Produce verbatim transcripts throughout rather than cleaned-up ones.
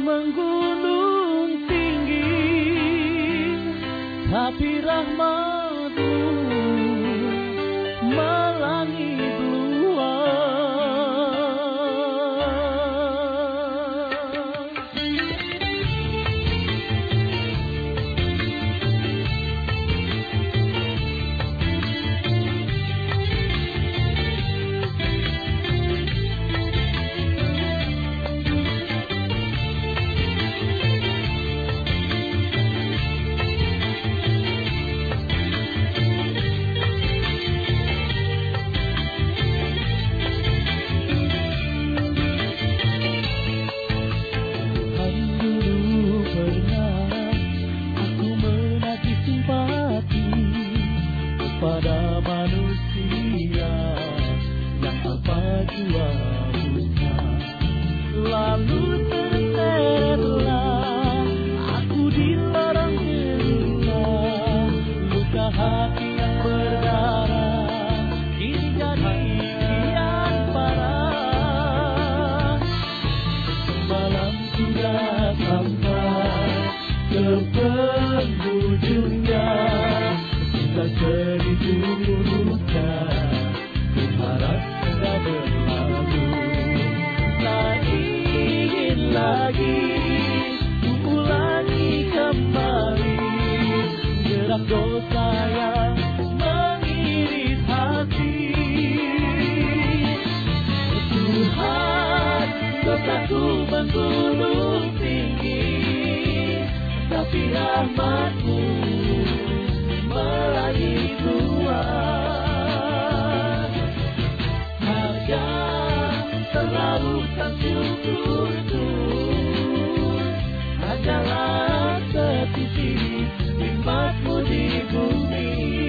menggunung tinggi, tapi rahmat-Mu melangit luas. Pada manusia yang apa jua buta, lalu terseretlah aku di lorong cerita, luka hati yang berdarah kini jadi kian parah. Malam sudah sampai ke penghujungnya, kita seribu duka, ku harap sudah berlalu. Tak ingin lagi ku ulangi kembali jerat dosa yang mengiris hati. Tuhan, dosaku menggunung tinggi, tapi rahmat-Mu melangit luas. Harga terlalukan syukurku hanyalah setitik nikmat-Mu di bumi.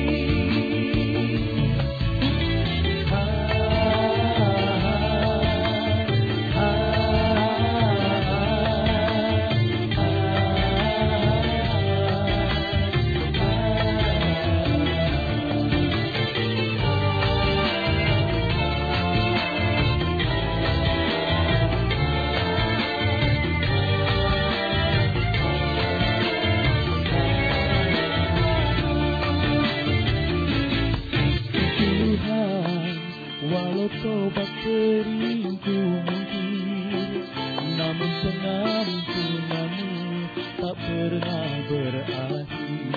Walau tobat keringku mungkin, namun pengampunanmu tak pernah berakhir.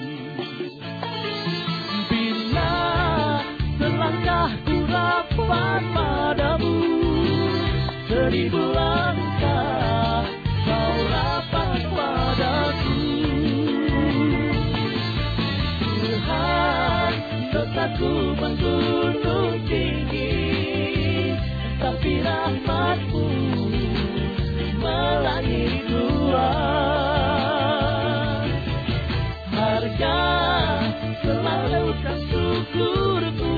Bila selangkah ku rapat padamu, seribu langkah kau rapat padaku. Tuhan, dosaku menggunung tinggi, tapi rahmat-Mu melangit luas. Harga selalukan syukurku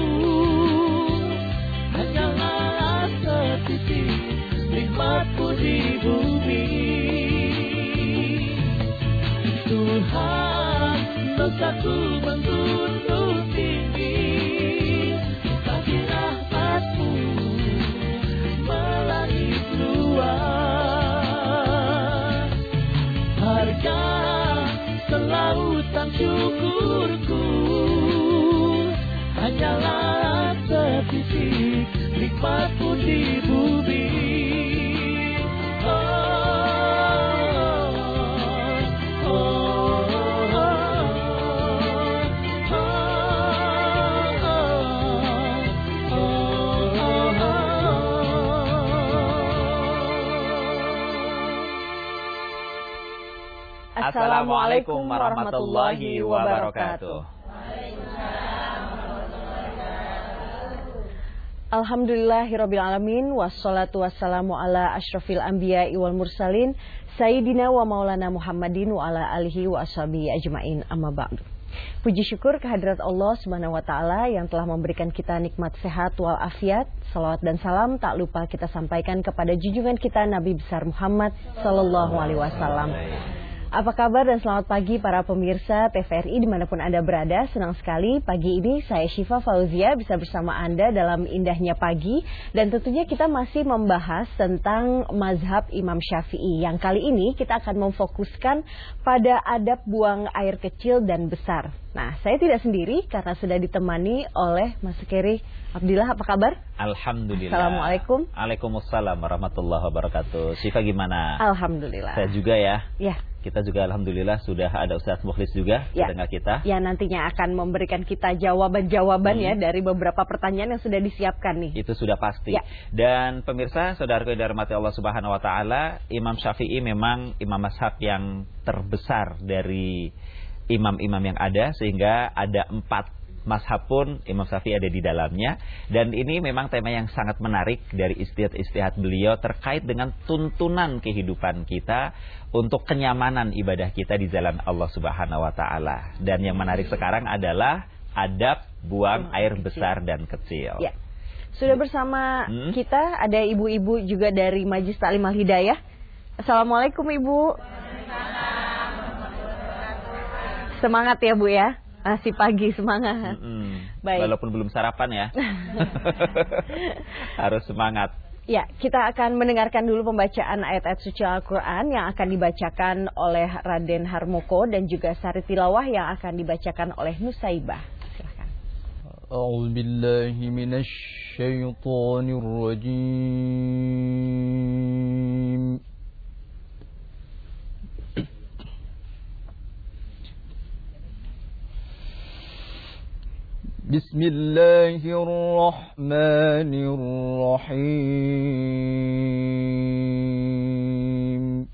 hanyalah setitik nikmat-Mu di bumi. Tuhan, dosaku menggunung tinggi, tapi rahmat-Mu melangit luas. Harga selautan syukurku hanyalah setitik nikmat-Mu di bumi. Assalamualaikum warahmatullahi wabarakatuh. Alhamdulillahirabbil alamin, wassalatu wassalamu ala asyrafil anbiya'i wal mursalin sayyidina wa maulana Muhammadin wa ala alihi wa ashabihi ajmain, amma ba'du. Puji syukur kehadirat Allah Subhanahu wa taala yang telah memberikan kita nikmat sehat wal afiat. Salawat dan salam tak lupa kita sampaikan kepada junjungan kita Nabi besar Muhammad sallallahu alaihi wasallam. Apa kabar dan selamat pagi para pemirsa T V R I dimanapun Anda berada. Senang sekali pagi ini saya Syifa Fauzia bisa bersama Anda dalam indahnya pagi. Dan tentunya kita masih membahas tentang mazhab Imam Syafi'i. Yang kali ini kita akan memfokuskan pada adab buang air kecil dan besar. Nah, saya tidak sendiri karena sudah ditemani oleh Mas Keri Abdillah. Apa kabar? Alhamdulillah. Assalamualaikum. Waalaikumsalam warahmatullahi wabarakatuh. Syifa gimana? Alhamdulillah. Saya juga ya. Ya. Kita juga alhamdulillah sudah ada Ustaz Mukhlis juga ya. pendengar kita. Ya, nantinya akan memberikan kita jawaban-jawaban hmm. ya dari beberapa pertanyaan yang sudah disiapkan nih. Itu sudah pasti. Ya. Dan pemirsa, saudaraku yang dirahmati Allah Subhanahu wa taala, Imam Syafi'i memang imam mazhab yang terbesar dari imam-imam yang ada, sehingga ada empat mazhab pun Imam Syafi'i ada di dalamnya. Dan ini memang tema yang sangat menarik dari istihad-istihad beliau terkait dengan tuntunan kehidupan kita untuk kenyamanan ibadah kita di jalan Allah Subhanahu wa taala. Dan yang menarik sekarang adalah adab buang air besar dan kecil. Ya. Sudah bersama hmm? kita ada ibu-ibu juga dari Majelis Ta'lim Al Hidayah. Assalamualaikum Ibu. Semangat ya Bu ya. Masih pagi, semangat. Mm-hmm. Baik. Walaupun belum sarapan ya. Harus semangat. Ya, kita akan mendengarkan dulu pembacaan ayat-ayat suci Al-Quran yang akan dibacakan oleh Raden Harmoko dan juga Sari Tilawah yang akan dibacakan oleh Nusaibah. Silakan. A'udzubillahi minasyaitonirrajim. Bismillahirrahmanirrahim.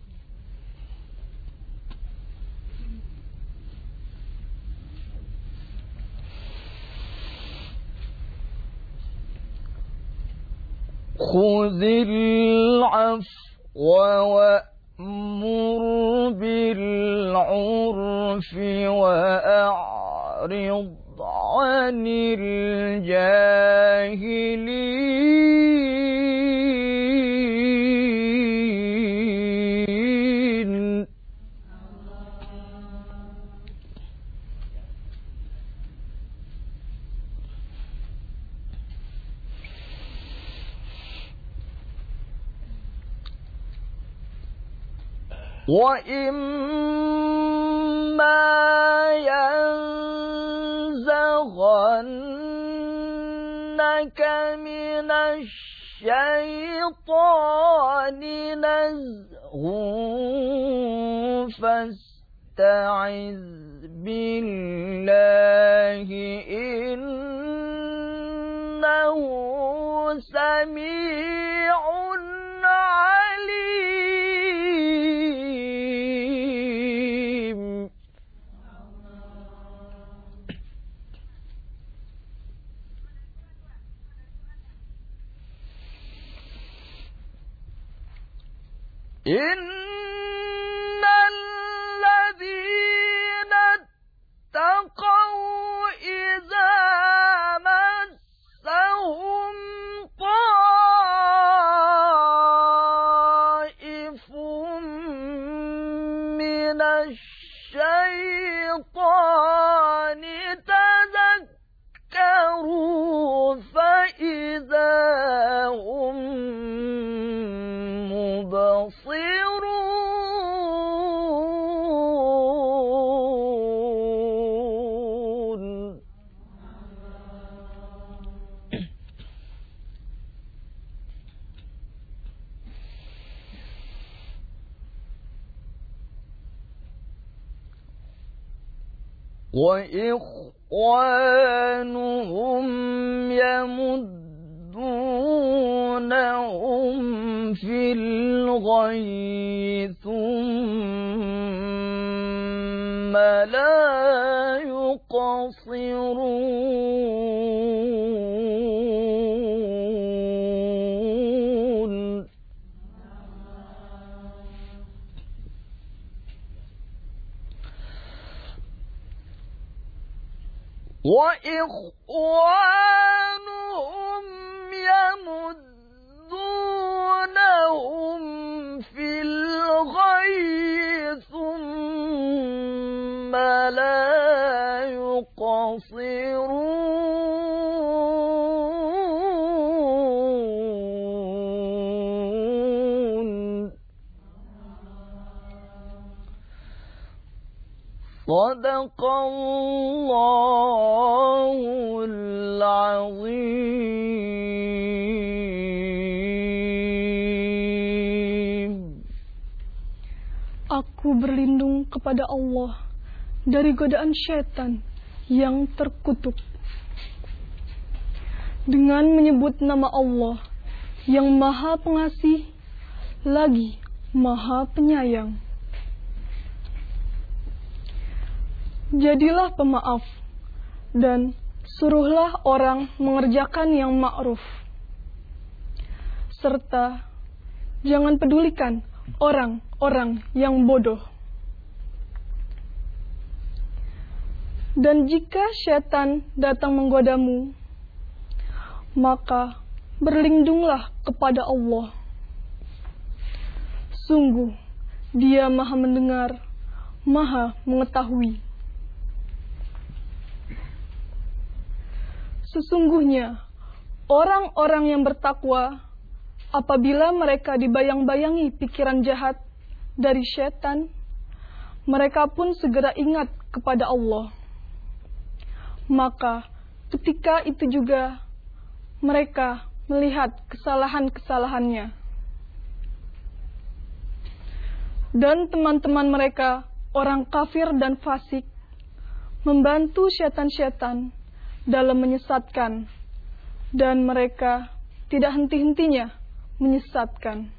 Khudhil afwa wa'mur bil 'urfi wa'rid anil jahilin. Wa imma yanzaghannaka minash syaitani nazghun fasta'iz billahi innahu sami'un 'alim. Innal ladzina taqaw idza massahum ta'ifun minasy syaitani tadzakkaru fa idza hum mubasirun. Wa ikhwanuhum yamuddunahum fil ghayyi thumma la yuqsirun. Wa ikhwanuhum yamuddunahum fil ghayyi لا يقصرون صدق الله العظيم. Aku berlindung kepada Allah dari godaan syaitan yang terkutuk. Dengan menyebut nama Allah yang Maha Pengasih lagi Maha Penyayang. Jadilah pemaaf dan suruhlah orang mengerjakan yang ma'ruf. Serta jangan pedulikan orang-orang yang bodoh. Dan jika syaitan datang menggodamu, maka berlindunglah kepada Allah. Sungguh, Dia Maha mendengar, Maha mengetahui. Sesungguhnya, orang-orang yang bertakwa, apabila mereka dibayang-bayangi pikiran jahat dari syaitan, mereka pun segera ingat kepada Allah. Maka ketika itu juga mereka melihat kesalahan-kesalahannya. Dan teman-teman mereka, orang kafir dan fasik, membantu syaitan-syaitan dalam menyesatkan, dan mereka tidak henti-hentinya menyesatkan.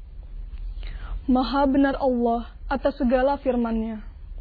Maha benar Allah atas segala firman-Nya.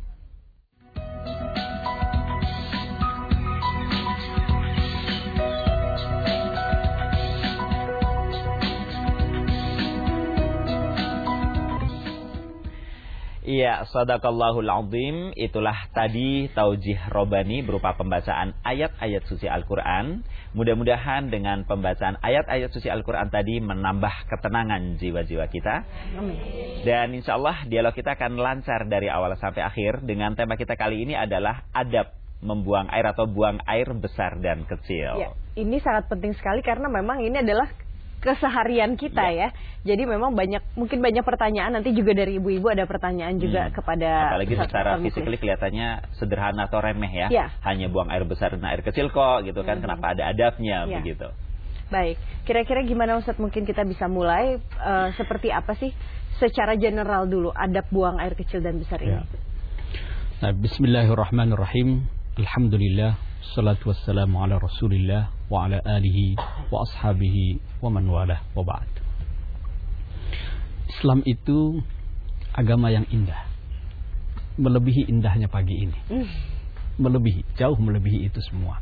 Iya, sadaqallahul azim. Itulah tadi taujih robani berupa pembacaan ayat-ayat suci Al-Quran. Mudah-mudahan dengan pembacaan ayat-ayat suci Al-Quran tadi menambah ketenangan jiwa-jiwa kita. Amin. Dan insya Allah dialog kita akan lancar dari awal sampai akhir. Dengan tema kita kali ini adalah adab membuang air atau buang air besar dan kecil. Ya, ini sangat penting sekali karena memang ini adalah keseharian kita ya. ya. Jadi memang banyak, mungkin banyak pertanyaan. Nanti juga dari ibu-ibu ada pertanyaan juga hmm. kepada. Apalagi secara fisikly kelihatannya sederhana atau remeh ya. ya. Hanya buang air besar dan air kecil kok gitu kan. Hmm. Kenapa ada adabnya ya. begitu. Baik, kira-kira gimana Ustaz, mungkin kita bisa mulai uh, seperti apa sih secara general dulu adab buang air kecil dan besar ini. Ya. Nah, bismillahirrahmanirrahim. Alhamdulillah, salatu wassalamu ala rasulillah wa ala alihi wa ashabihi wa man walah wa ba'd. Islam itu agama yang indah, melebihi indahnya pagi ini. mm. Melebihi, jauh melebihi itu semua.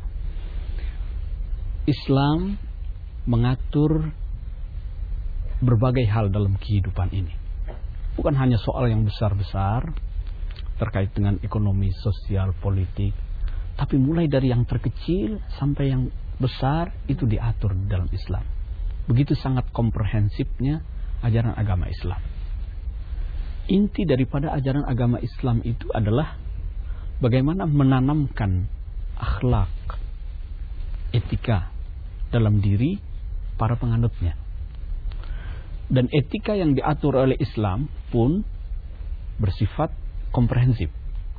Islam mengatur berbagai hal dalam kehidupan ini. Bukan hanya soal yang besar-besar terkait dengan ekonomi, sosial, politik, tapi mulai dari yang terkecil sampai yang besar itu diatur dalam Islam. Begitu sangat komprehensifnya ajaran agama Islam. Inti daripada ajaran agama Islam itu adalah bagaimana menanamkan akhlak, etika dalam diri para penganutnya. Dan etika yang diatur oleh Islam pun bersifat komprehensif.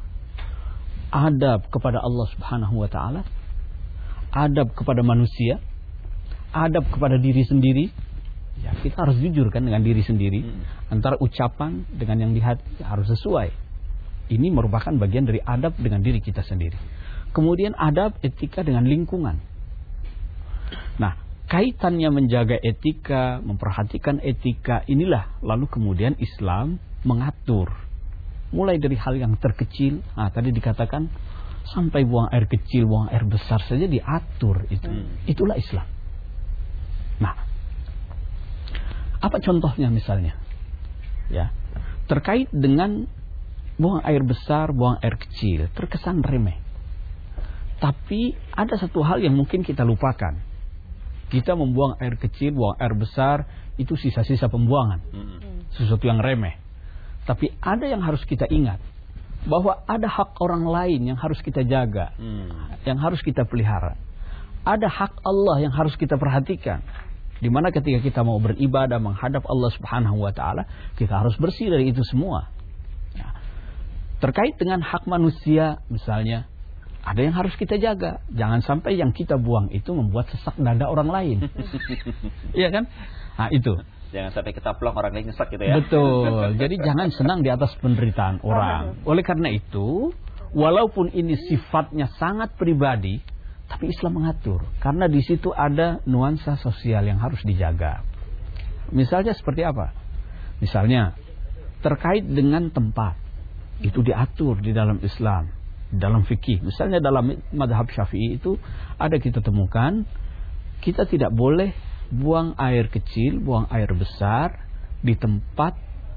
Adab kepada Allah Subhanahu wa taala, adab kepada manusia, adab kepada diri sendiri. Ya, kita harus jujur kan dengan diri sendiri. hmm. Antara ucapan dengan yang di hati harus sesuai. Ini merupakan bagian dari adab dengan diri kita sendiri. Kemudian adab etika dengan lingkungan. Nah, kaitannya menjaga etika, memperhatikan etika, inilah lalu kemudian Islam mengatur. Mulai dari hal yang terkecil, nah tadi dikatakan sampai buang air kecil, buang air besar saja diatur itu. Hmm. Itulah Islam. Nah, apa contohnya misalnya? Ya, terkait dengan buang air besar, buang air kecil, terkesan remeh. Tapi ada satu hal yang mungkin kita lupakan. Kita membuang air kecil, buang air besar, itu sisa-sisa pembuangan. Hmm. Sesuatu yang remeh. Tapi ada yang harus kita ingat. bahwa ada hak orang lain yang harus kita jaga, hmm. yang harus kita pelihara. Ada hak Allah yang harus kita perhatikan. Di mana ketika kita mau beribadah menghadap Allah Subhanahu wa taala, kita harus bersih dari itu semua. Ya. Terkait dengan hak manusia misalnya, ada yang harus kita jaga. Jangan sampai yang kita buang itu membuat sesak dada orang lain. Iya kan? Nah, itu. Jangan sampai kita plong orang lain nyesek gitu ya. Betul. Jadi jangan senang di atas penderitaan orang. Oleh karena itu, walaupun ini sifatnya sangat pribadi, tapi Islam mengatur. Karena di situ ada nuansa sosial yang harus dijaga. Misalnya seperti apa? Misalnya terkait dengan tempat. Itu diatur di dalam Islam, dalam fikih. Misalnya dalam mazhab Syafi'i itu ada kita temukan, kita tidak boleh buang air kecil, buang air besar di tempat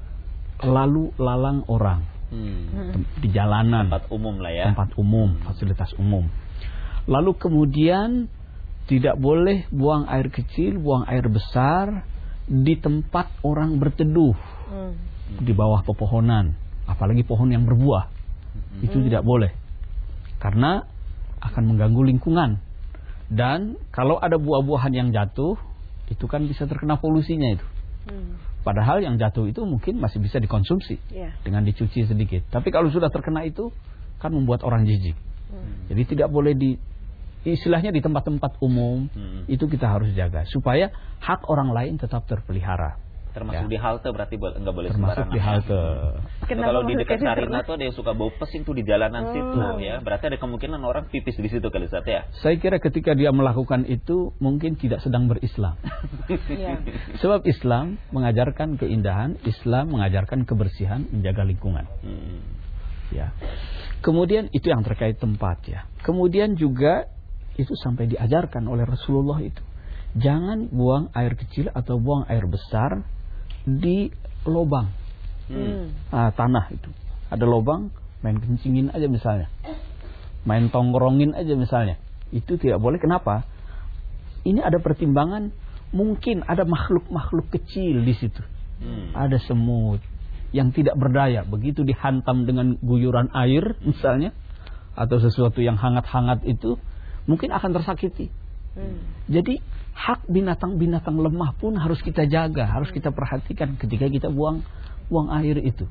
lalu lalang orang, hmm. di jalanan, tempat umum lah ya, tempat umum, fasilitas umum. Lalu kemudian tidak boleh buang air kecil, buang air besar di tempat orang berteduh, hmm. di bawah pepohonan, apalagi pohon yang berbuah, hmm. itu tidak boleh, karena akan mengganggu lingkungan. Dan kalau ada buah-buahan yang jatuh, itu kan bisa terkena polusinya itu. Hmm. Padahal yang jatuh itu mungkin masih bisa dikonsumsi yeah. dengan dicuci sedikit. Tapi kalau sudah terkena itu kan membuat orang jijik. Hmm. Jadi tidak boleh di istilahnya di tempat-tempat umum, hmm. itu kita harus jaga supaya hak orang lain tetap terpelihara. Termasuk ya. Di halte berarti enggak boleh termasuk sembarangan. Di halte. Nah, kalau di dekat Sarina tuh ada yang suka bau pesing tuh di jalanan oh. situ ya. Berarti ada kemungkinan orang pipis di situ kali Ustaz ya. Saya kira ketika dia melakukan itu mungkin tidak sedang berislam. Ya. Sebab Islam mengajarkan keindahan, Islam mengajarkan kebersihan, menjaga lingkungan. Hmm. Ya. Kemudian itu yang terkait tempat ya. Kemudian juga itu sampai diajarkan oleh Rasulullah itu. Jangan buang air kecil atau buang air besar di lubang, hmm. nah, tanah itu ada lubang, main kencingin aja misalnya, main tongkrongin aja misalnya, itu tidak boleh. Kenapa? Ini ada pertimbangan, mungkin ada makhluk-makhluk kecil di situ, hmm. ada semut yang tidak berdaya, begitu dihantam dengan guyuran air misalnya, atau sesuatu yang hangat-hangat itu, mungkin akan tersakiti. Hmm. Jadi hak binatang-binatang lemah pun harus kita jaga, harus kita perhatikan ketika kita buang buang air itu.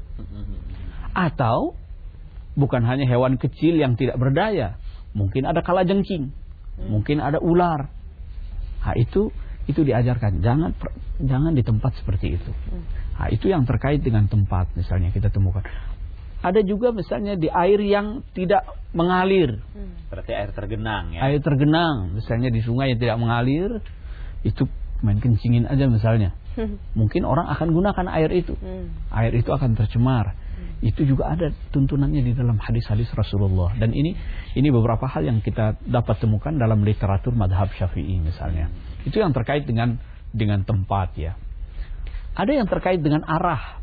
Atau bukan hanya hewan kecil yang tidak berdaya, mungkin ada kalajengking, mungkin ada ular. Nah, itu itu diajarkan, jangan jangan di tempat seperti itu. Nah, itu yang terkait dengan tempat misalnya kita temukan. Ada juga misalnya di air yang tidak mengalir. Berarti air tergenang ya. Air tergenang, misalnya di sungai yang tidak mengalir, itu main kencingin aja misalnya. Mungkin orang akan gunakan air itu. Air itu akan tercemar. Itu juga ada tuntunannya di dalam hadis-hadis Rasulullah. Dan ini ini beberapa hal yang kita dapat temukan dalam literatur madhab Syafi'i misalnya. Itu yang terkait dengan dengan tempat ya. Ada yang terkait dengan arah.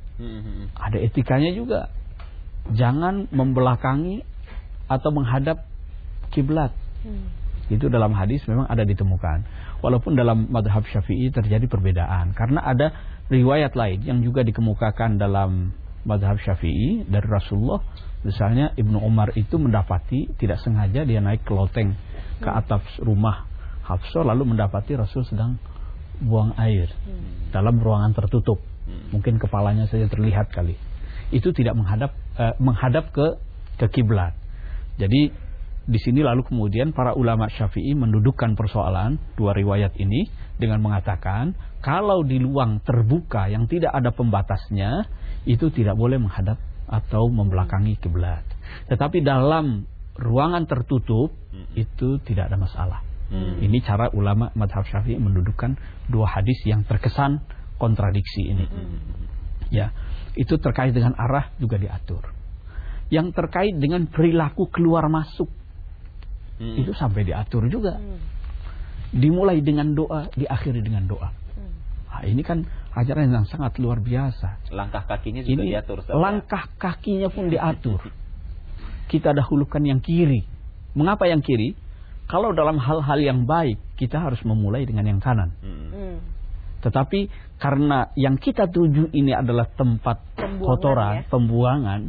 Ada etikanya juga. Jangan membelakangi atau menghadap kiblat. Hmm. Itu dalam hadis memang ada ditemukan. Walaupun dalam madhab Syafi'i terjadi perbedaan, karena ada riwayat lain yang juga dikemukakan dalam madhab Syafi'i dari Rasulullah. Misalnya Ibnu Umar itu mendapati tidak sengaja dia naik ke loteng ke atap rumah Hafsah, lalu mendapati Rasul sedang buang air hmm. dalam ruangan tertutup. Hmm. Mungkin kepalanya saja terlihat kali. Itu tidak menghadap eh, menghadap ke ke kiblat. Jadi di sini lalu kemudian para ulama Syafi'i mendudukkan persoalan dua riwayat ini dengan mengatakan kalau di ruang terbuka yang tidak ada pembatasnya itu tidak boleh menghadap atau membelakangi kiblat. Tetapi dalam ruangan tertutup itu tidak ada masalah. Hmm. Ini cara ulama mazhab Syafi'i mendudukkan dua hadis yang terkesan kontradiksi ini. Hmm. Ya, itu terkait dengan arah juga diatur. Yang terkait dengan perilaku keluar masuk hmm. itu sampai diatur juga. Hmm. Dimulai dengan doa, diakhiri dengan doa. Hmm. Nah, ini kan ajaran yang sangat luar biasa. Langkah kakinya juga ini diatur. Langkah kakinya pun diatur. Kita dahulukan yang kiri. Mengapa yang kiri? Kalau dalam hal-hal yang baik kita harus memulai dengan yang kanan. Hmm. Tetapi karena yang kita tuju ini adalah tempat pembuangan, kotoran, ya? pembuangan,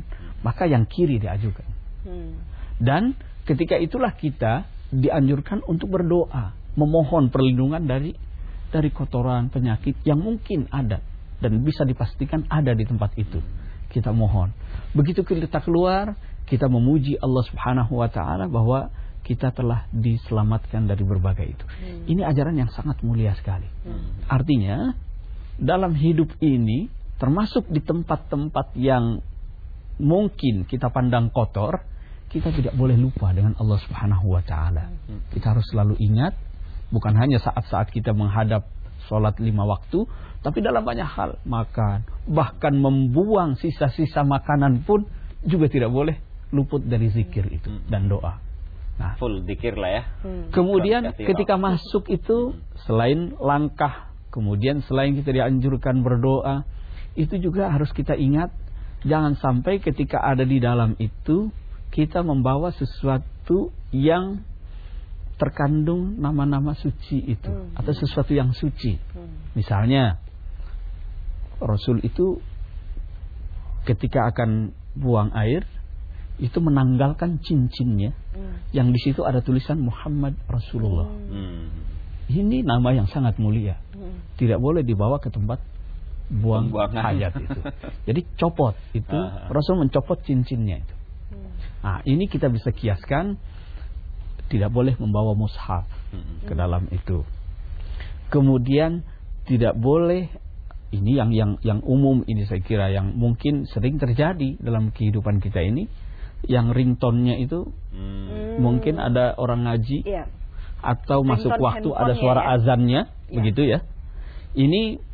maka yang kiri diajukan. Hmm. Dan ketika itulah kita dianjurkan untuk berdoa, memohon perlindungan dari dari kotoran, penyakit yang mungkin ada dan bisa dipastikan ada di tempat itu. Kita mohon. Begitu kita keluar, kita memuji Allah Subhanahu wa taala bahwa kita telah diselamatkan dari berbagai itu. Hmm. Ini ajaran yang sangat mulia sekali. Hmm. Artinya dalam hidup ini, termasuk di tempat-tempat yang mungkin kita pandang kotor, kita tidak boleh lupa dengan Allah Subhanahu wa taala. Kita harus selalu ingat, bukan hanya saat-saat kita menghadap sholat lima waktu, tapi dalam banyak hal, makan, bahkan membuang sisa-sisa makanan pun juga tidak boleh luput dari zikir itu dan doa. Nah, full zikir lah ya. Kemudian ketika masuk itu, selain langkah, kemudian selain kita dianjurkan berdoa, itu juga harus kita ingat, jangan sampai ketika ada di dalam itu kita membawa sesuatu yang terkandung nama-nama suci itu, hmm. atau sesuatu yang suci. Hmm. Misalnya Rasul itu ketika akan buang air itu menanggalkan cincinnya, hmm. yang di situ ada tulisan Muhammad Rasulullah. Hmm. Ini nama yang sangat mulia, hmm. tidak boleh dibawa ke tempat buang hajat itu. Jadi copot itu, Rasul mencopot cincinnya itu. Nah, ini kita bisa kiaskan, tidak boleh membawa mushaf hmm. ke dalam itu. Kemudian tidak boleh, ini yang yang yang umum ini saya kira yang mungkin sering terjadi dalam kehidupan kita ini, yang ringtone-nya itu hmm. mungkin ada orang ngaji yeah. atau ringtone masuk waktu ada suara ya, azannya yeah. begitu ya. Ini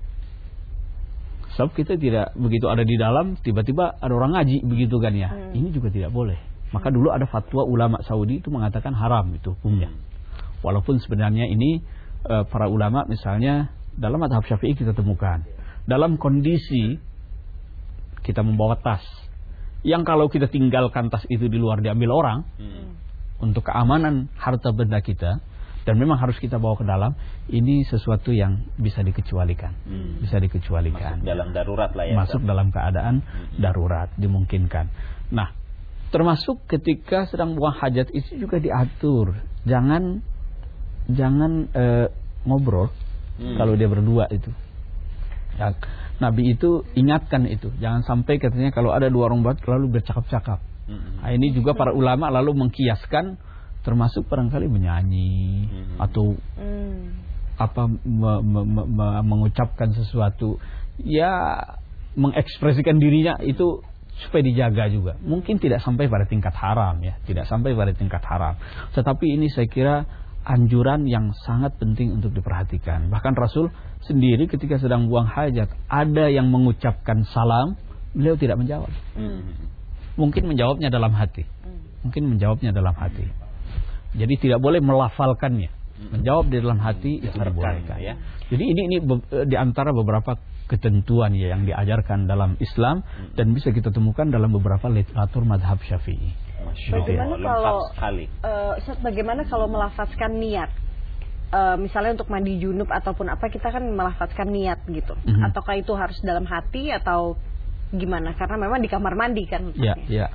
sebab kita tidak begitu ada di dalam, tiba-tiba ada orang ngaji begitu kan ya. Hmm. Ini juga tidak boleh. Maka hmm. dulu ada fatwa ulama Saudi itu mengatakan haram itu hukumnya. Hmm. Walaupun sebenarnya ini e, para ulama misalnya dalam mazhab Syafi'i kita temukan dalam kondisi kita membawa tas yang kalau kita tinggalkan tas itu di luar diambil orang, hmm. untuk keamanan harta benda kita, dan memang harus kita bawa ke dalam, ini sesuatu yang bisa dikecualikan, hmm. bisa dikecualikan. Masuk dalam darurat lah ya. Masuk dalam keadaan hmm. darurat, dimungkinkan. Nah, termasuk ketika sedang buang hajat itu juga diatur, jangan jangan e, ngobrol hmm. kalau dia berdua itu. Ya, Nabi itu ingatkan itu, jangan sampai katanya kalau ada dua orang buat lalu bercakap-cakap. Hmm. Nah, ini juga para ulama lalu mengkiaskan, termasuk barangkali menyanyi hmm. atau hmm. apa me, me, me, me, mengucapkan sesuatu, ya mengekspresikan dirinya itu supaya dijaga juga. Mungkin tidak sampai pada tingkat haram ya, tidak sampai pada tingkat haram. Tetapi ini saya kira anjuran yang sangat penting untuk diperhatikan. Bahkan Rasul sendiri ketika sedang buang hajat, ada yang mengucapkan salam, beliau tidak menjawab. Hmm. Mungkin menjawabnya dalam hati. Mungkin menjawabnya dalam hati. Jadi tidak boleh melafalkannya. Menjawab di dalam hati itu dibolehkan. Ya. Jadi ini ini di antara beberapa ketentuan ya yang diajarkan dalam Islam dan bisa kita temukan dalam beberapa literatur madhab Syafi'i. Bagaimana kalau uh, bagaimana kalau melafazkan niat? Uh, misalnya untuk mandi junub ataupun apa, kita kan melafazkan niat gitu. Mm-hmm. Ataukah itu harus dalam hati atau gimana? Karena memang di kamar mandi kan. Ya, ya.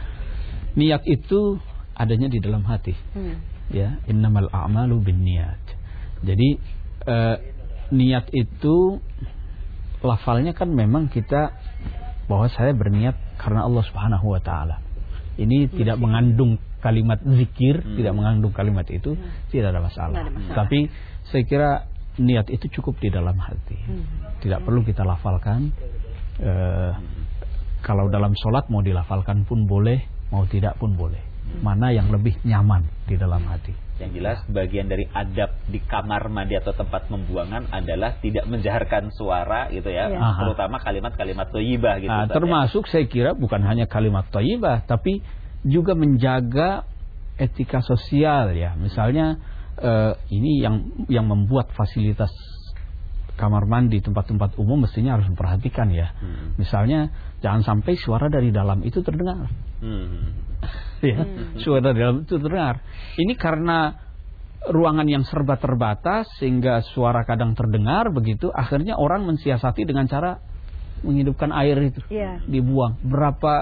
Niat itu adanya di dalam hati. Hmm. Ya, innamal a'malu binniyat. Jadi eh, niat itu lafalnya kan memang kita bahwa saya berniat karena Allah Subhanahu wa taala. Ini hmm. tidak mengandung kalimat zikir, hmm. tidak mengandung kalimat itu, hmm. tidak ada masalah. ada masalah. Tapi saya kira niat itu cukup di dalam hati. Hmm. Tidak hmm. perlu kita lafalkan. Eh, kalau dalam sholat mau dilafalkan pun boleh, mau tidak pun boleh. Mana yang lebih nyaman di dalam hati. Yang jelas bagian dari adab di kamar mandi atau tempat pembuangan adalah tidak menjaharkan suara gitu ya, ya. Terutama kalimat-kalimat thayyibah gitu. Nah, termasuk ya. Saya kira bukan hanya kalimat thayyibah, tapi juga menjaga etika sosial ya. Misalnya eh, ini yang yang membuat fasilitas kamar mandi, tempat-tempat umum mestinya harus memperhatikan ya. Hmm. Misalnya jangan sampai suara dari dalam itu terdengar. Hmm. Ya, hmm. suara dari dalam itu terdengar. Ini karena ruangan yang serba terbatas sehingga suara kadang terdengar begitu. Akhirnya orang mensiasati dengan cara menghidupkan air itu, yeah. dibuang. Berapa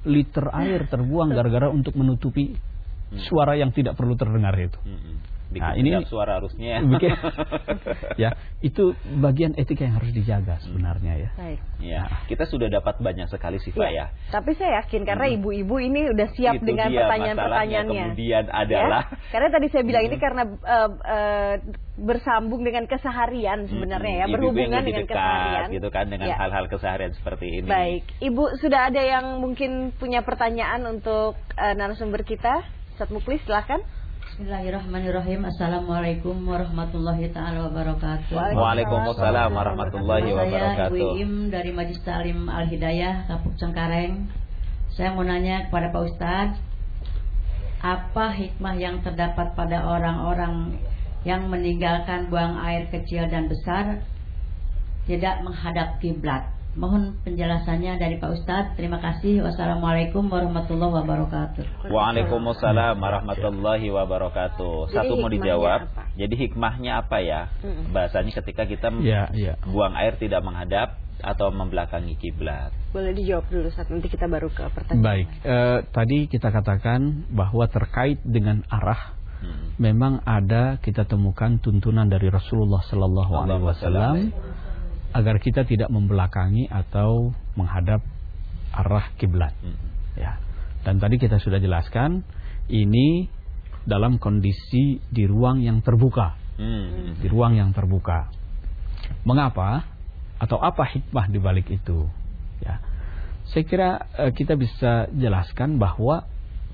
liter air terbuang gara-gara untuk menutupi suara yang tidak perlu terdengar itu. Nah, ini suara harusnya bikin, ya, itu bagian etika yang harus dijaga sebenarnya ya. Baik. Ya, kita sudah dapat banyak sekali sifat ya. ya. Tapi saya yakin karena ibu-ibu hmm. ini udah siap itu dengan pertanyaan-pertanyaannya. Kemudian adalah ya? Karena tadi saya bilang hmm. ini karena uh, uh, bersambung dengan keseharian sebenarnya ya, Ibu berhubungan dengan dekat, keseharian gitu kan, dengan hal-hal ya. keseharian seperti ini. Baik, Ibu sudah ada yang mungkin punya pertanyaan untuk uh, narasumber kita? Ustaz Muklis, silakan. Bismillahirrahmanirrahim. Assalamualaikum warahmatullahi taala wabarakatuh. Waalaikumsalam warahmatullahi wabarakatuh. Saya Ibu Im dari Majelis Ta'lim Al-Hidayah Kapuk Cengkareng. Saya mau nanya kepada Pak Ustadz, apa hikmah yang terdapat pada orang-orang yang meninggalkan buang air kecil dan besar tidak menghadap kiblat? Mohon penjelasannya dari Pak Ustadz. Terima kasih. Wassalamualaikum warahmatullahi wabarakatuh. Waalaikumsalam warahmatullahi wabarakatuh. Satu mau dijawab. Apa? Jadi hikmahnya apa ya? Mm-mm. Bahasanya ketika kita ya, ya. buang air tidak menghadap atau membelakangi kiblat. Boleh dijawab dulu saat nanti kita baru ke pertanyaan. Baik. Eh, tadi kita katakan bahwa terkait dengan arah, hmm. memang ada kita temukan tuntunan dari Rasulullah Sallallahu Alaihi Wasallam agar kita tidak membelakangi atau menghadap arah kiblat. Hmm. Ya. Dan tadi kita sudah jelaskan ini dalam kondisi di ruang yang terbuka. Hmm. Di ruang yang terbuka. Mengapa? Atau apa hikmah di balik itu? Ya. Saya kira uh, kita bisa jelaskan bahwa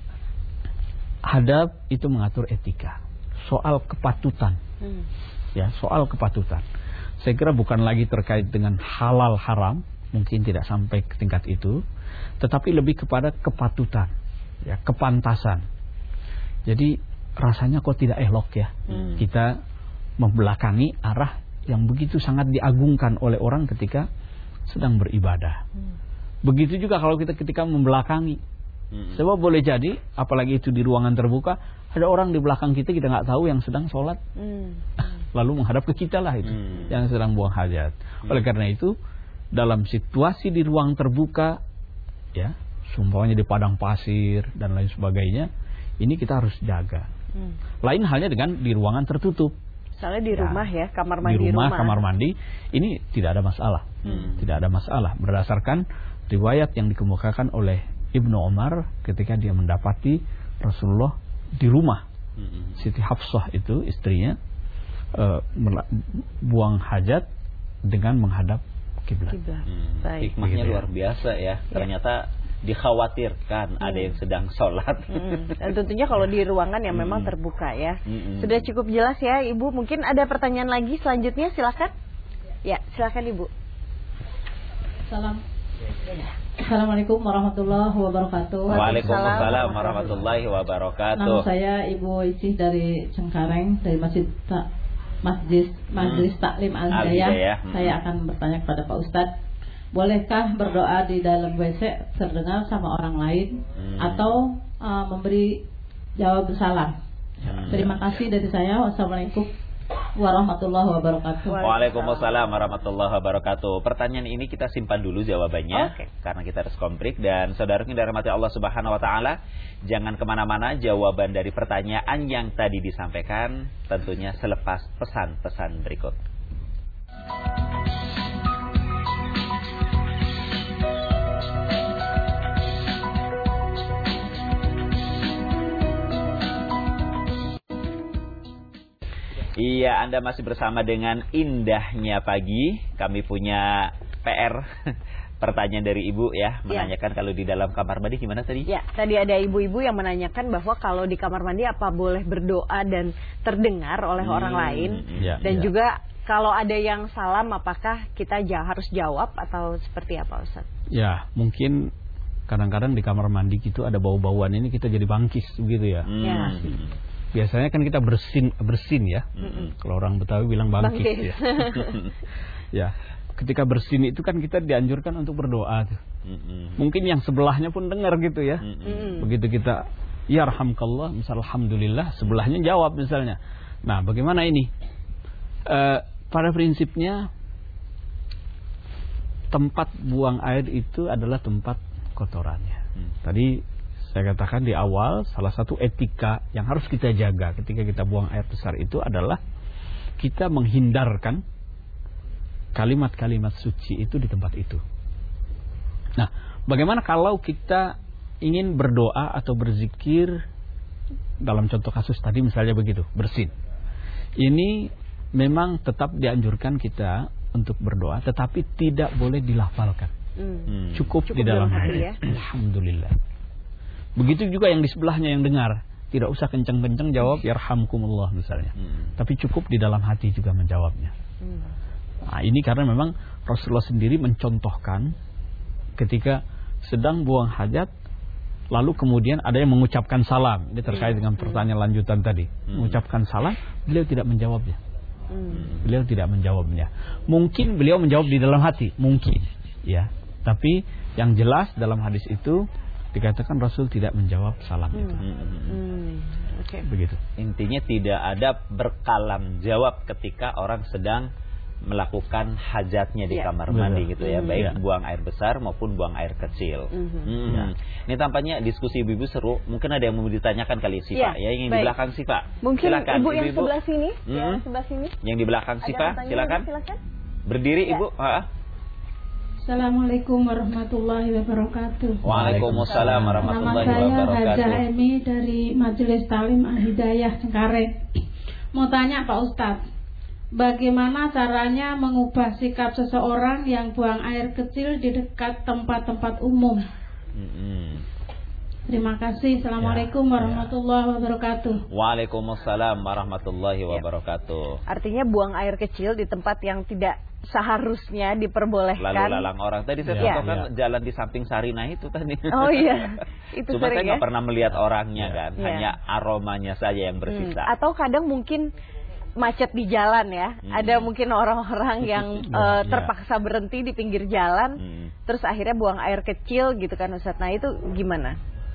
hadap itu mengatur etika. Soal kepatutan. Hmm. Ya, soal kepatutan. Saya kira bukan lagi terkait dengan halal haram, mungkin tidak sampai ke tingkat itu, tetapi lebih kepada kepatutan, ya, kepantasan. Jadi rasanya kok tidak elok ya, hmm. kita membelakangi arah yang begitu sangat diagungkan oleh orang ketika sedang beribadah. Hmm. Begitu juga kalau kita ketika membelakangi. Hmm. Sebab boleh jadi, apalagi itu di ruangan terbuka, ada orang di belakang kita kita nggak tahu yang sedang sholat. Hmm. Lalu menghadap ke kita lah itu hmm. yang sedang buang hajat. Hmm. Oleh karena itu dalam situasi di ruang terbuka, ya, sumpahnya di padang pasir dan lain sebagainya, ini kita harus jaga. Hmm. Lain halnya dengan di ruangan tertutup. Misalnya di rumah ya, ya kamar mandi di rumah, rumah, kamar mandi, ini tidak ada masalah, hmm. tidak ada masalah berdasarkan riwayat yang dikemukakan oleh Ibnu Umar ketika dia mendapati Rasulullah di rumah. Hmm. Siti Hafsah itu istrinya Uh, buang hajat dengan menghadap kiblat. Hmm, hikmahnya luar biasa ya. Ternyata dikhawatirkan hmm. ada yang sedang sholat. Hmm. Dan tentunya kalau di ruangan yang hmm. memang terbuka ya. Hmm. Sudah cukup jelas ya Ibu. Mungkin ada pertanyaan lagi selanjutnya, silakan. Ya, silakan Ibu. Salam. Assalamualaikum warahmatullahi wabarakatuh. Waalaikumsalam warahmatullahi wabarakatuh. Nama saya Ibu Isih dari Cengkareng, dari Masjid Ta Masjid Majelis Ta'lim Al-Hidayah. Hmm. Saya akan bertanya kepada Pak Ustadz, bolehkah berdoa di dalam W C terdengar sama orang lain hmm. atau uh, memberi jawab salam? Hmm. Terima kasih dari saya. Wassalamualaikum warahmatullahi wabarakatuh. Waalaikumsalam warahmatullahi wabarakatuh. Pertanyaan ini kita simpan dulu jawabannya, okay. karena kita harus komplit. Dan saudara yang dirahmati Allah Subhanahu Wa Taala, jangan kemana-mana. Jawaban dari pertanyaan yang tadi disampaikan tentunya selepas pesan-pesan berikut. Iya, Anda masih bersama dengan Indahnya Pagi. Kami punya P R pertanyaan dari Ibu ya, menanyakan ya. Kalau di dalam kamar mandi gimana tadi? Ya, tadi ada ibu-ibu yang menanyakan bahwa kalau di kamar mandi apa boleh berdoa dan terdengar oleh hmm, orang lain. Ya, dan ya. juga kalau ada yang salam apakah kita harus jawab atau seperti apa, Ustaz? Ya, mungkin kadang-kadang di kamar mandi gitu ada bau-bauan, ini kita jadi bangkis begitu ya. Hmm. Ya. Biasanya kan kita bersin bersin ya. Mm-hmm. Kalau orang Betawi bilang bangkis, bangkis. ya. Ya, ketika bersin itu kan kita dianjurkan untuk berdoa tuh. Mm-hmm. Mungkin yang sebelahnya pun dengar gitu ya. Mm-hmm. Begitu kita ya rahamkallah, misal alhamdulillah, sebelahnya jawab misalnya. Nah, bagaimana ini? E, pada prinsipnya tempat buang air itu adalah tempat kotorannya. Hmm. Tadi saya katakan di awal, salah satu etika yang harus kita jaga ketika kita buang air besar itu adalah kita menghindarkan kalimat-kalimat suci itu di tempat itu. Nah, bagaimana kalau kita ingin berdoa atau berzikir dalam contoh kasus tadi misalnya begitu, bersin. Ini memang tetap dianjurkan kita untuk berdoa, tetapi tidak boleh dilafalkan. Hmm. Cukup, Cukup di dalam hati. Ya? Alhamdulillah. Begitu juga yang di sebelahnya yang dengar, tidak usah kencang-kencang jawab yarhamkumullah misalnya. Hmm. Tapi cukup di dalam hati juga menjawabnya. Hmm. Nah, ini karena memang Rasulullah sendiri mencontohkan ketika sedang buang hajat, lalu kemudian ada yang mengucapkan salam. Ini terkait dengan pertanyaan lanjutan tadi. Hmm. Mengucapkan salam, beliau tidak menjawabnya. Hmm. Beliau tidak menjawabnya. Mungkin beliau menjawab di dalam hati, mungkin, ya. Tapi yang jelas dalam hadis itu dikatakan Rasul tidak menjawab salam hmm. itu. Hmm. Okay. Begitu. Intinya tidak ada berkalam jawab ketika orang sedang melakukan hajatnya di yeah. kamar mandi. Betul. Gitu ya, mm-hmm. baik yeah. buang air besar maupun buang air kecil. Mm-hmm. Mm-hmm. Yeah. Ini tampaknya diskusi ibu-ibu seru. Mungkin ada yang mau ditanyakan kali si Pak yeah. ya, yang baik. Di belakang si Pak. Mungkin silakan, ibu yang ibu-ibu. Sebelah sini, mm-hmm. yang sebelah sini. Yang di belakang si Pak, silakan. silakan. Berdiri yeah. Ibu. Ha? Assalamualaikum warahmatullahi wabarakatuh. Waalaikumsalam warahmatullahi wabarakatuh. Nama saya Hajah Emi dari Majelis Talim Al-Hidayah Cengkareng. Mau tanya Pak Ustadz, bagaimana caranya mengubah sikap seseorang yang buang air kecil di dekat tempat-tempat umum? Mm-hmm. Terima kasih. Assalamualaikum ya, warahmatullahi ya. wabarakatuh. Waalaikumsalam warahmatullahi wabarakatuh. Artinya buang air kecil di tempat yang tidak seharusnya diperbolehkan. Lalu lalang orang. Tadi saya ya, contohkan ya. jalan di samping Sarinah itu tadi. Oh iya. Itu cuma saya nggak ya? pernah melihat orangnya ya. kan. Ya. Hanya aromanya saja yang bersisa. Hmm. Atau kadang mungkin macet di jalan ya. Hmm. Ada mungkin orang-orang yang uh, terpaksa berhenti di pinggir jalan. Hmm. Terus akhirnya buang air kecil gitu kan Ustaz. Nah itu gimana?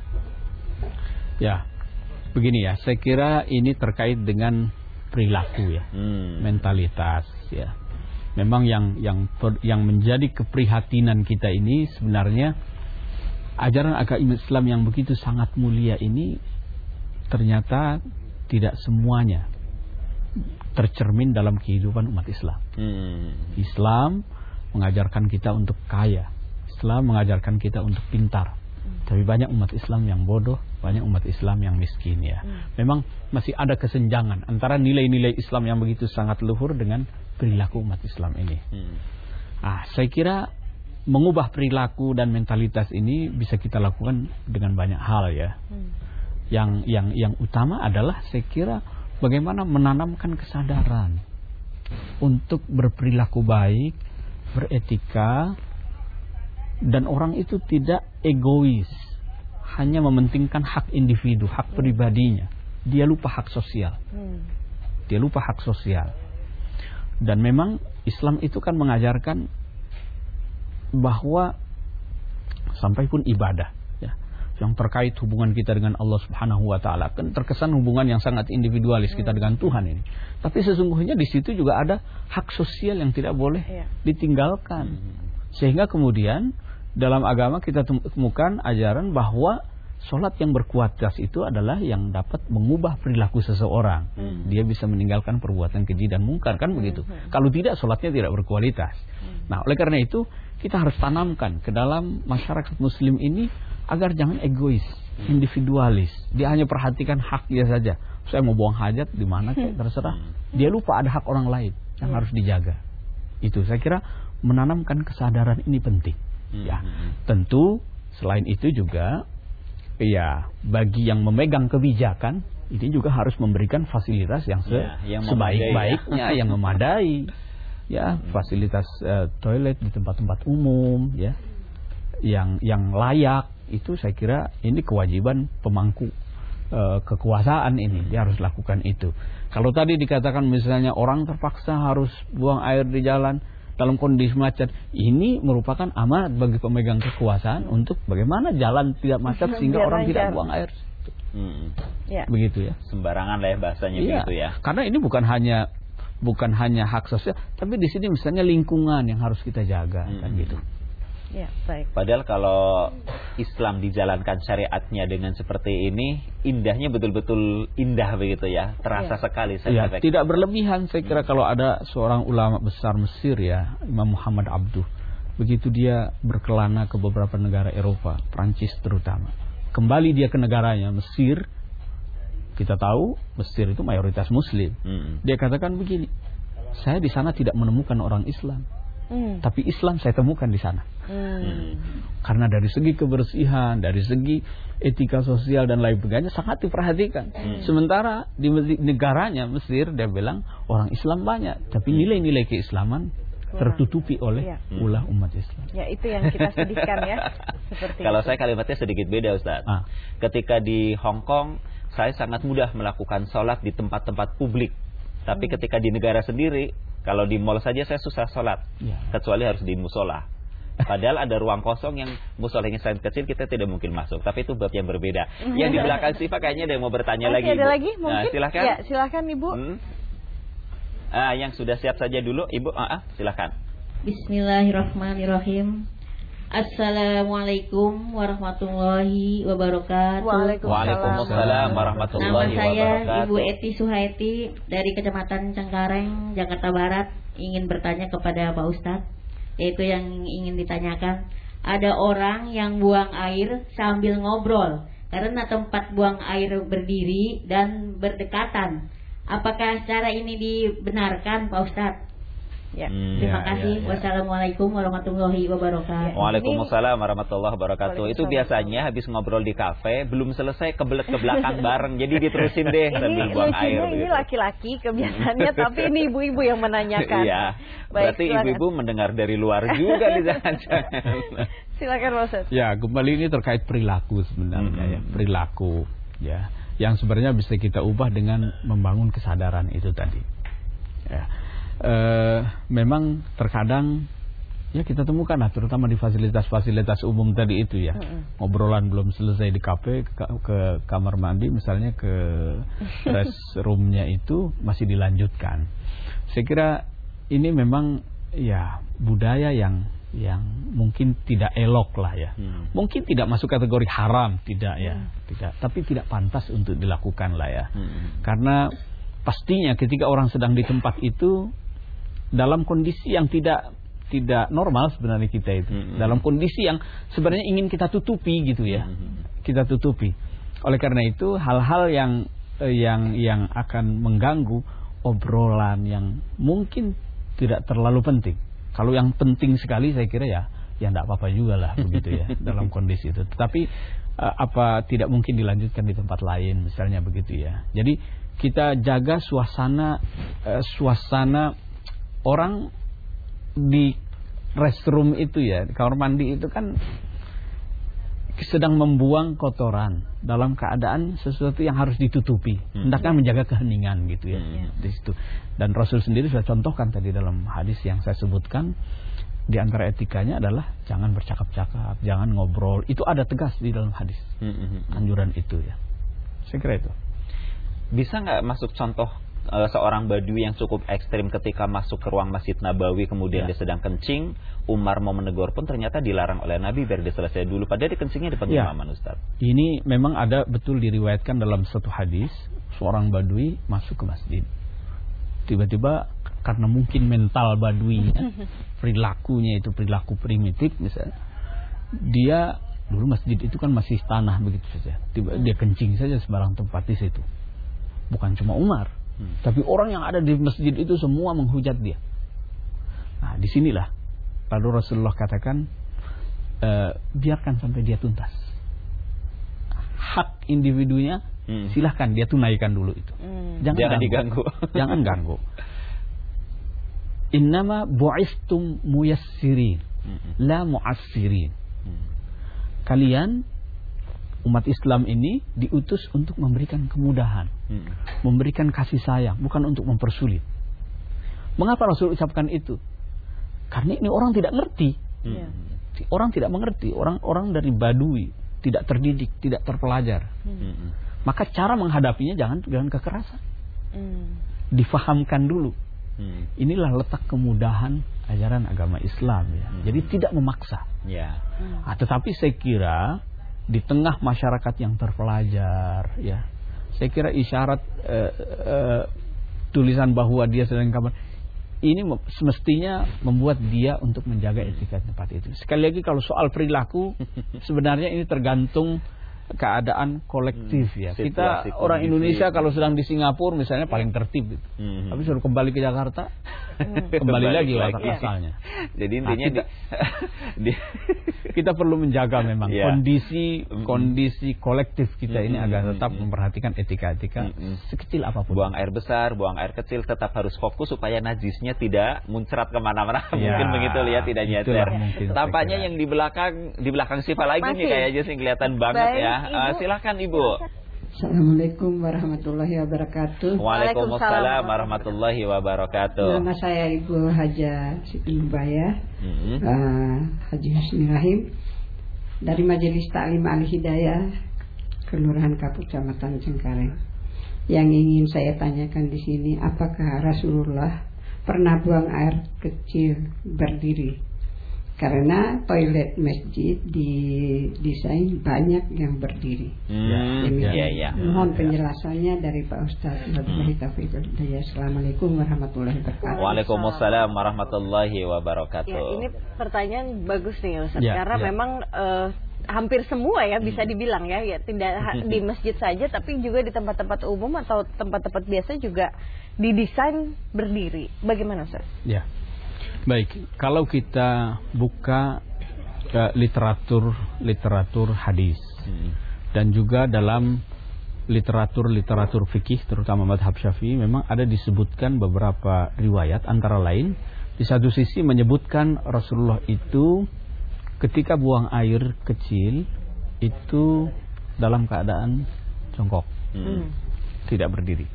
Ya, begini ya. Saya kira ini terkait dengan perilaku ya. Hmm. Mentalitas ya. Memang yang yang yang menjadi keprihatinan kita ini sebenarnya ajaran agama Islam yang begitu sangat mulia ini ternyata tidak semuanya tercermin dalam kehidupan umat Islam. Hmm. Islam mengajarkan kita untuk kaya. Islam mengajarkan kita untuk pintar. Tapi banyak umat Islam yang bodoh, banyak umat Islam yang miskin ya. Memang masih ada kesenjangan antara nilai-nilai Islam yang begitu sangat luhur dengan perilaku umat Islam ini. Hmm. Ah, saya kira mengubah perilaku dan mentalitas ini bisa kita lakukan dengan banyak hal ya. Hmm. Yang yang yang utama adalah saya kira bagaimana menanamkan kesadaran untuk berperilaku baik, beretika, dan orang itu tidak egois, hanya mementingkan hak individu, hak pribadinya. Dia lupa hak sosial. Hmm. Dia lupa hak sosial. Dan memang Islam itu kan mengajarkan bahwa sampai pun ibadah ya, yang terkait hubungan kita dengan Allah Subhanahu wa taala kan terkesan hubungan yang sangat individualis kita dengan Tuhan ini. Tapi sesungguhnya di situ juga ada hak sosial yang tidak boleh ditinggalkan. Sehingga kemudian dalam agama kita temukan ajaran bahwa sholat yang berkualitas itu adalah yang dapat mengubah perilaku seseorang. Hmm. Dia bisa meninggalkan perbuatan keji dan mungkar, kan begitu. Hmm. Kalau tidak, sholatnya tidak berkualitas. Hmm. Nah, oleh karena itu kita harus tanamkan ke dalam masyarakat Muslim ini agar jangan egois, individualis. Dia hanya perhatikan hak dia saja. Saya mau buang hajat di mana kayak terserah. Dia lupa ada hak orang lain yang hmm. harus dijaga. Itu saya kira menanamkan kesadaran ini penting. Hmm. Ya, tentu selain itu juga ya, bagi yang memegang kebijakan ini juga harus memberikan fasilitas yang, se ya, yang sebaik-baiknya, ya. yang memadai, ya fasilitas uh, toilet di tempat-tempat umum, ya, yang yang layak. Itu saya kira ini kewajiban pemangku uh, kekuasaan ini, dia harus lakukan itu. Kalau tadi dikatakan misalnya orang terpaksa harus buang air di jalan dalam kondisi macet, ini merupakan amanat bagi pemegang kekuasaan hmm. untuk bagaimana jalan tidak macet sehingga Biar orang lancar. tidak buang air. Hmm. Ya. Begitu ya. Sembarangan lah ya bahasanya ya. begitu ya. Karena ini bukan hanya bukan hanya hak sosial, tapi di sini misalnya lingkungan yang harus kita jaga hmm. kan gitu. Ya, baik. Padahal kalau Islam dijalankan syariatnya dengan seperti ini, indahnya betul-betul indah begitu ya, terasa ya. sekali. Ya, tidak berlebihan saya kira. hmm. Kalau ada seorang ulama besar Mesir ya, Imam Muhammad Abduh, begitu dia berkelana ke beberapa negara Eropa, Prancis terutama, kembali dia ke negaranya Mesir, kita tahu Mesir itu mayoritas Muslim. hmm. Dia katakan begini, saya di sana tidak menemukan orang Islam. Hmm. Tapi Islam saya temukan di sana. Hmm. Karena dari segi kebersihan, dari segi etika sosial dan lain sebagainya sangat diperhatikan. Hmm. Sementara di negaranya Mesir dia bilang orang Islam banyak, tapi nilai-nilai keislaman tertutupi oleh ya. ulah umat Islam. Ya, itu yang kita sedihkan ya. Seperti Kalau itu. saya kalimatnya sedikit beda, Ustaz. Ah. Ketika di Hong Kong, saya sangat mudah melakukan sholat di tempat-tempat publik. Tapi hmm. ketika di negara sendiri, kalau di mall saja saya susah sholat, ya. kecuali harus di musola. Padahal ada ruang kosong yang musolanya sangat kecil, kita tidak mungkin masuk. Tapi itu bab yang berbeda. Yang di belakang Siva kayaknya ada yang mau bertanya Masih lagi. Ada Ibu. lagi mungkin? Nah, silakan. Ya, silakan Ibu. Hmm. Ah, yang sudah siap saja dulu, Ibu. Ah, ah, silakan. Bismillahirrahmanirrahim. Assalamualaikum warahmatullahi wabarakatuh. Waalaikumsalam warahmatullahi wabarakatuh. Nama saya Ibu Eti Suhaiti dari Kecamatan Cengkareng, Jakarta Barat. Ingin bertanya kepada Pak Ustadz, yaitu yang ingin ditanyakan, ada orang yang buang air sambil ngobrol karena tempat buang air berdiri dan berdekatan. Apakah cara ini dibenarkan, Pak Ustadz? Ya, hmm, terima ya, kasih. Ya, ya. Wassalamualaikum warahmatullahi wabarakatuh. Waalaikumsalam warahmatullahi wabarakatuh. Itu biasanya habis ngobrol di kafe, belum selesai kebelet ke belakang bareng, jadi diterusin deh sambil buang air. Ini laki-laki kebiasaannya, tapi ini ibu-ibu yang menanyakan. Iya. Berarti ibu-ibu mendengar dari luar juga di jangan. Silakan Ustaz. Ya, kembali ini terkait perilaku sebenarnya hmm. ya, perilaku ya, yang sebenarnya bisa kita ubah dengan membangun kesadaran itu tadi. Ya. Uh, memang terkadang ya kita temukan lah, terutama di fasilitas-fasilitas umum tadi itu ya, mm-hmm. ngobrolan belum selesai di kafe, ke, ke kamar mandi misalnya, ke restroomnya itu masih dilanjutkan. Saya kira ini memang ya budaya yang yang mungkin tidak elok lah ya, hmm. mungkin tidak masuk kategori haram, tidak ya, hmm. tidak, tapi tidak pantas untuk dilakukan lah ya, hmm. karena pastinya ketika orang sedang di tempat itu dalam kondisi yang tidak tidak normal sebenarnya kita itu, mm-hmm. dalam kondisi yang sebenarnya ingin kita tutupi gitu ya, mm-hmm. kita tutupi. Oleh karena itu hal-hal yang yang yang akan mengganggu obrolan yang mungkin tidak terlalu penting. Kalau yang penting sekali saya kira ya ya tidak apa-apa juga lah begitu ya dalam kondisi itu. Tetapi uh, apa tidak mungkin dilanjutkan di tempat lain misalnya begitu ya. Jadi kita jaga suasana uh, suasana orang di restroom itu ya, di kamar mandi itu kan sedang membuang kotoran dalam keadaan sesuatu yang harus ditutupi, hmm. hendaknya menjaga keheningan gitu ya, hmm. di situ. Dan Rasul sendiri sudah contohkan tadi dalam hadis yang saya sebutkan, di antara etikanya adalah jangan bercakap-cakap, jangan ngobrol. Itu ada tegas di dalam hadis, hmm. anjuran itu ya. Saya kira itu. Bisa nggak masuk contoh Uh, seorang badui yang cukup ekstrim ketika masuk ke ruang Masjid Nabawi, kemudian ya. dia sedang kencing, Umar mau menegur pun ternyata dilarang oleh Nabi biar dia selesai dulu, padahal di kencingnya di depan imam, Ustaz. Ini memang ada betul diriwayatkan dalam satu hadis, seorang badui masuk ke masjid. Tiba-tiba karena mungkin mental baduinya, perilakunya itu perilaku primitif misalnya, dia dulu masjid itu kan masih tanah begitu saja. Tiba dia kencing saja sembarang tempat di situ. Bukan cuma Umar, Hmm. tapi orang yang ada di masjid itu semua menghujat dia. Nah, disinilah lalu Rasulullah katakan, e, biarkan sampai dia tuntas. Hak individunya hmm. silahkan dia tunaikan dulu itu. Hmm. Jangan, jangan diganggu. Jangan ganggu. Innama bu'istum muyassirin, hmm. la mu'assirin. Hmm. Kalian umat Islam ini diutus untuk memberikan kemudahan, hmm. memberikan kasih sayang, bukan untuk mempersulit. Mengapa Rasul ucapkan itu? Karena ini orang tidak ngerti, hmm. orang tidak mengerti, orang-orang dari badui, tidak terdidik, tidak terpelajar. Hmm. Maka cara menghadapinya jangan dengan kekerasan, hmm. difahamkan dulu. Hmm. Inilah letak kemudahan ajaran agama Islam ya. Hmm. Jadi tidak memaksa. Ya. Hmm. Nah, tetapi saya kira di tengah masyarakat yang terpelajar ya, saya kira isyarat eh, eh, tulisan bahwa dia sedang kabar ini semestinya membuat dia untuk menjaga etika tempat itu. Sekali lagi kalau soal perilaku sebenarnya ini tergantung keadaan kolektif ya. Hmm, kita orang Indonesia kalau sedang di Singapura misalnya paling tertib gitu. Hmm. Tapi suruh kembali ke Jakarta hmm. kembali lagi watak asalnya. Jadi intinya nah, kita, di, kita perlu menjaga memang yeah. kondisi hmm. kondisi kolektif kita hmm. ini agar tetap hmm. memperhatikan etika-etika hmm. sekecil apapun. Buang air besar, buang air kecil tetap harus fokus supaya najisnya tidak muncrat kemana-mana. Ya, mungkin begitu lihat tidak nyeter. Tampaknya yang di belakang di belakang Siva lagi nih kayaknya sih kelihatan banget Baik. ya. Uh, silakan Ibu. Assalamualaikum warahmatullahi wabarakatuh. Waalaikumsalam warahmatullahi wabarakatuh. Nama saya Ibu Haja Siti Nubaya, mm-hmm. uh, Haji Husni Rahim dari Majelis Taklim Al Hidayah Kelurahan Kapuk Kecamatan Cengkareng. Yang ingin saya tanyakan di sini, apakah Rasulullah pernah buang air kecil berdiri? Karena toilet masjid didesain banyak yang berdiri. Hmm, ya, ya, ya. Mohon penjelasannya dari Pak Ustadz. Wabillahi taufiq wal hidayah. Assalamualaikum warahmatullahi wabarakatuh. Waalaikumsalam warahmatullahi wabarakatuh. Ya, ini pertanyaan bagus nih Ustadz, ya, karena ya. memang uh, hampir semua ya bisa dibilang ya, ya tidak di masjid saja, tapi juga di tempat-tempat umum atau tempat-tempat biasa juga didesain berdiri. Bagaimana Ustadz? Ya. Baik, kalau kita buka uh, literatur literatur hadis hmm. dan juga dalam literatur-literatur fikih terutama mazhab Syafi'i memang ada disebutkan beberapa riwayat, antara lain di satu sisi menyebutkan Rasulullah itu ketika buang air kecil itu dalam keadaan jongkok, hmm. tidak berdiri.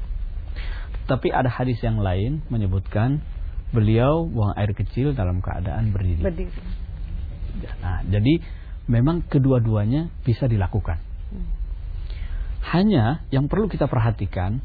Tapi ada hadis yang lain menyebutkan beliau buang air kecil dalam keadaan berdiri. Berdiri. Nah, jadi memang kedua-duanya bisa dilakukan. Hmm. Hanya yang perlu kita perhatikan,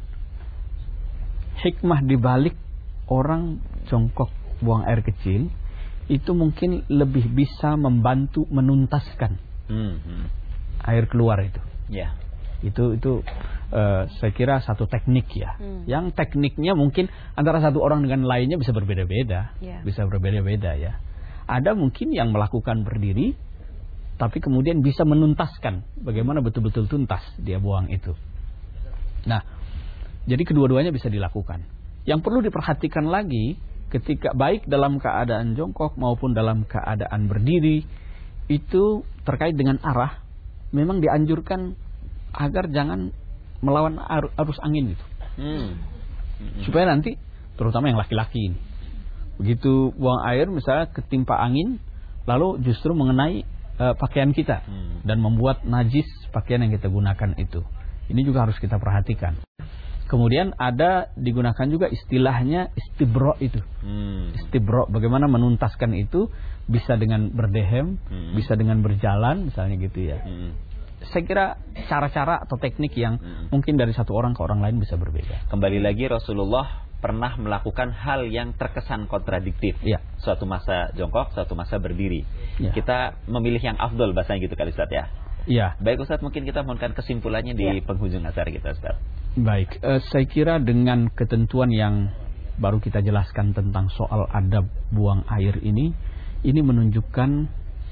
hikmah dibalik orang jongkok buang air kecil itu mungkin lebih bisa membantu menuntaskan hmm. Hmm. air keluar itu. Ya. Itu itu uh, saya kira satu teknik ya. Hmm. Yang tekniknya mungkin antara satu orang dengan lainnya bisa berbeda-beda, yeah. bisa berbeda-beda ya. Ada mungkin yang melakukan berdiri, tapi kemudian bisa menuntaskan bagaimana betul-betul tuntas dia buang itu. Nah, jadi kedua-duanya bisa dilakukan. Yang perlu diperhatikan lagi ketika baik dalam keadaan jongkok maupun dalam keadaan berdiri itu terkait dengan arah, memang dianjurkan agar jangan melawan arus angin itu, hmm. supaya nanti terutama yang laki-laki ini begitu buang air misalnya ketimpa angin lalu justru mengenai uh, pakaian kita hmm. dan membuat najis pakaian yang kita gunakan itu. Ini juga harus kita perhatikan. Kemudian ada digunakan juga istilahnya istibro itu, hmm. istibro bagaimana menuntaskan itu, bisa dengan berdehem, hmm. bisa dengan berjalan misalnya gitu ya. Hmm. Saya kira cara-cara atau teknik yang hmm. mungkin dari satu orang ke orang lain bisa berbeda. Kembali lagi Rasulullah pernah melakukan hal yang terkesan kontradiktif. Ya. Suatu masa jongkok, suatu masa berdiri. Ya. Kita memilih yang afdol bahasanya gitu kali Ustaz ya. Iya. Baik Ustaz, mungkin kita mohonkan kesimpulannya di ya. penghujung acara kita Ustaz. Baik, uh, saya kira dengan ketentuan yang baru kita jelaskan tentang soal adab buang air ini, ini menunjukkan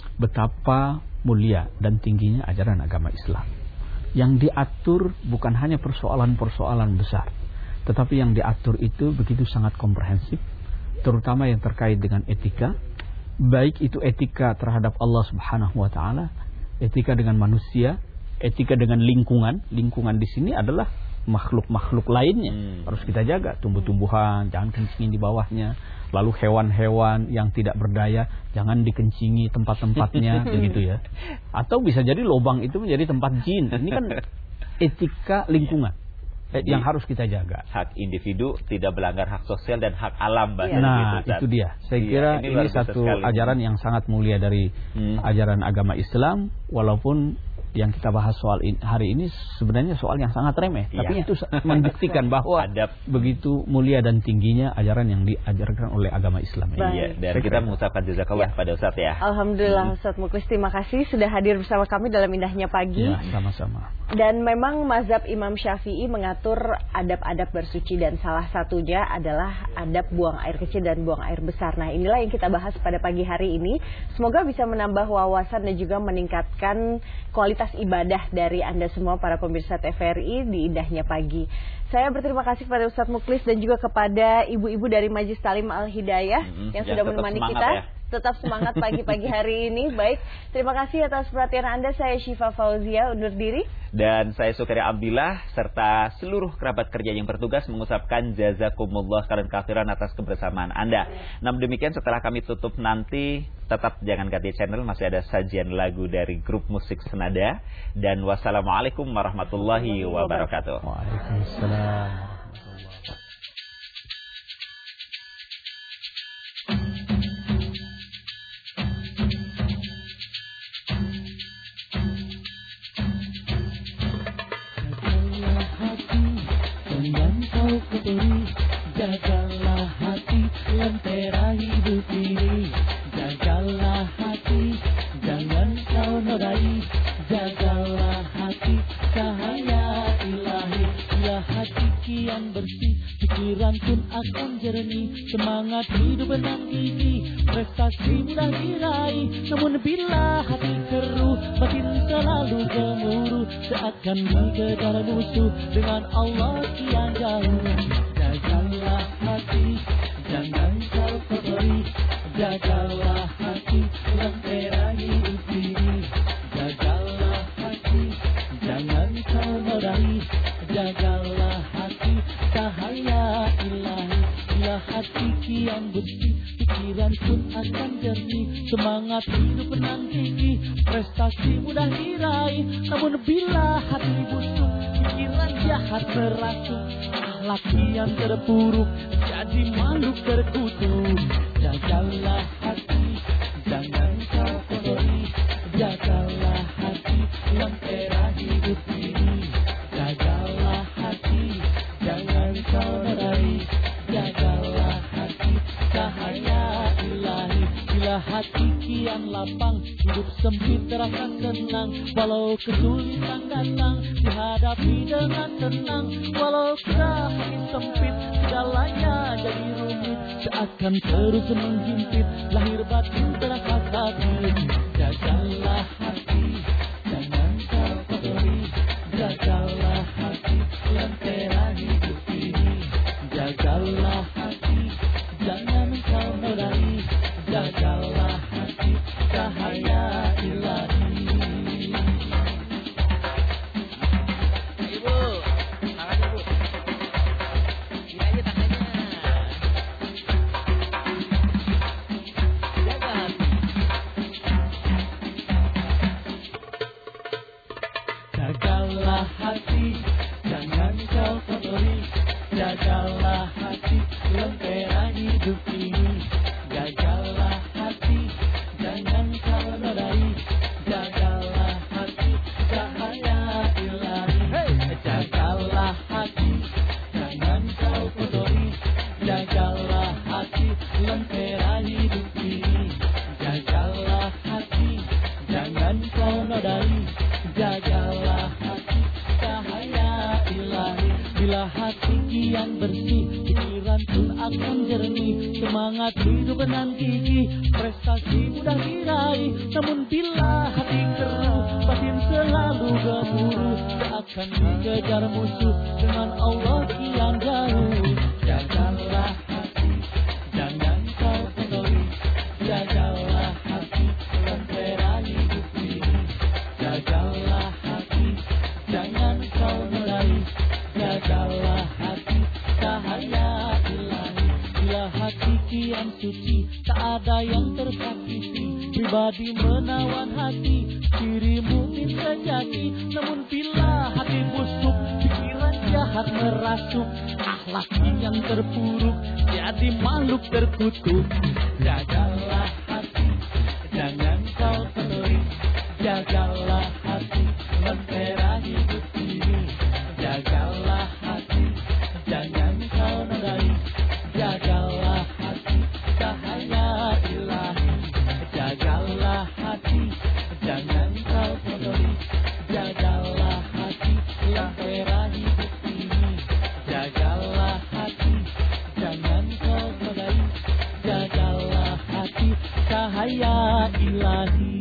betapa mulia dan tingginya ajaran agama Islam. Yang diatur bukan hanya persoalan-persoalan besar, tetapi yang diatur itu begitu sangat komprehensif, terutama yang terkait dengan etika, baik itu etika terhadap Allah Subhanahu wa taala, etika dengan manusia, etika dengan lingkungan. Lingkungan di sini adalah makhluk-makhluk lainnya, hmm. harus kita jaga, tumbuh-tumbuhan jangan kencingin di bawahnya, lalu hewan-hewan yang tidak berdaya jangan dikencingi tempat-tempatnya begitu ya. Atau bisa jadi lubang itu menjadi tempat jin. Ini kan etika lingkungan eh, yang harus kita jaga. Hak individu tidak melanggar hak sosial dan hak alam. Nah gitu, itu dia. Saya kira ya, ini, ini satu sekali. ajaran yang sangat mulia dari hmm. ajaran agama Islam, walaupun yang kita bahas soal ini, hari ini sebenarnya soal yang sangat remeh, ya. tapi itu membuktikan bahwa adab begitu mulia dan tingginya ajaran yang diajarkan oleh agama Islam. Iya, dari kita mengucapkan jazakallah ya. pada Ustaz ya. Alhamdulillah Ustaz Muklis, terima kasih sudah hadir bersama kami dalam indahnya pagi. Ya, sama-sama. Dan memang mazhab Imam Syafi'i mengatur adab-adab bersuci dan salah satunya adalah adab buang air kecil dan buang air besar. Nah, inilah yang kita bahas pada pagi hari ini. Semoga bisa menambah wawasan dan juga meningkatkan kualitas ibadah dari Anda semua para pemirsa T V R I di indahnya pagi. Saya berterima kasih kepada Ustaz Muklis dan juga kepada ibu-ibu dari Majelis Talim Al-Hidayah mm-hmm. yang ya, sudah menemani kita. Ya. Tetap semangat pagi-pagi hari ini. Baik, terima kasih atas perhatian Anda. Saya Syifa Fauzia undur diri. Dan saya Sukri Abdillah serta seluruh kerabat kerja yang bertugas mengucapkan jazakumullah khairan katsiran atas kebersamaan Anda. Namun demikian, setelah kami tutup nanti, tetap jangan ganti channel, masih ada sajian lagu dari grup musik Senada. Dan wassalamualaikum warahmatullahi wabarakatuh. Waalaikumsalam. Jagalah hati, lentera hidup ini. Jagalah hati, jangan kau nodai. Jagalah hati, cahaya ilahi. Bila hati kian bersih, pikiran pun akan jernih. Semangat hidup benang gigi, prestasi mudah diraih. Namun bila hati keruh, batin selalu gemuruh. Seakan dikejar musuh, dengan Allah kian jauh. Jagalah hati, jangan kau kotori. Jagalah hati, lentera hidup ini. Jagalah hati, jangan kau nodai. Jagalah hati, cahaya ilahi. Bila hati kian bersih, pikiran pun akan jernih. Semangat hidup menang tinggi, prestasi mudah diraih. Namun bila hati busuk, pikiran jahat merasuk. Laki yang terpuruk, jadi makhluk terkutuk. Jagalah hati, jangan kau kotori. Jagalah hati, lentera hidup ini. Jagalah hati, jangan kau nodai. Jagalah hati, cahaya ilahi. Bila hati kian lapang, hidup sempit terasa tenang. Walau kesulitan datang, dihadapi dengan tenang. Walau kita makin sempit, segalanya jadi rumit. Seakan terus menghimpit, lahir batin terasa sakit. Jagalah hati, jangan kau kotori. Jagalah hati, lentera hidup ini. Jagalah hati, jangan kau nodai. Jagalah hati, cahaya ilahi. Ibu, tangannya bu. Ini aja tangannya. Jaga hati. Jagalah hati, jangan kau kotori. Jagalah hati, lentera hidup ini. Jagalah hati, jangan kau nodai. Jagalah hati, cahaya ilahi. Jagalah hati, jangan kau kotori. Jagalah hati, lentera hidup ini. Jagalah hati, jangan kau nodai. Jagalah hati, cahaya ilahi. Bila hati kian bersih, pikiran pun akan jernih. Semangat hidup benang gigi, prestasi mudah diraih. Namun bila hati keruh, batin selalu gemuruh. Seakan dikejar musuh, dengan Allah kian jauh. Jagalah hati, jangan kau kotori. Jagalah hati, lentera hidup ini. Jagalah hati, jangan kau nodai. Jagalah hati, cahaya ilahi. Bila hati kian suci, tak ada yang tersakiti. Pribadi menawan hati, diri mukmin sejati. Namun bila hati busuk, pikiran jahat merasuk. Akhlak yang terpuruk, jadi makhluk terkutuk. Jagalah hati, jangan kau kotori. Jagalah hati, ilahi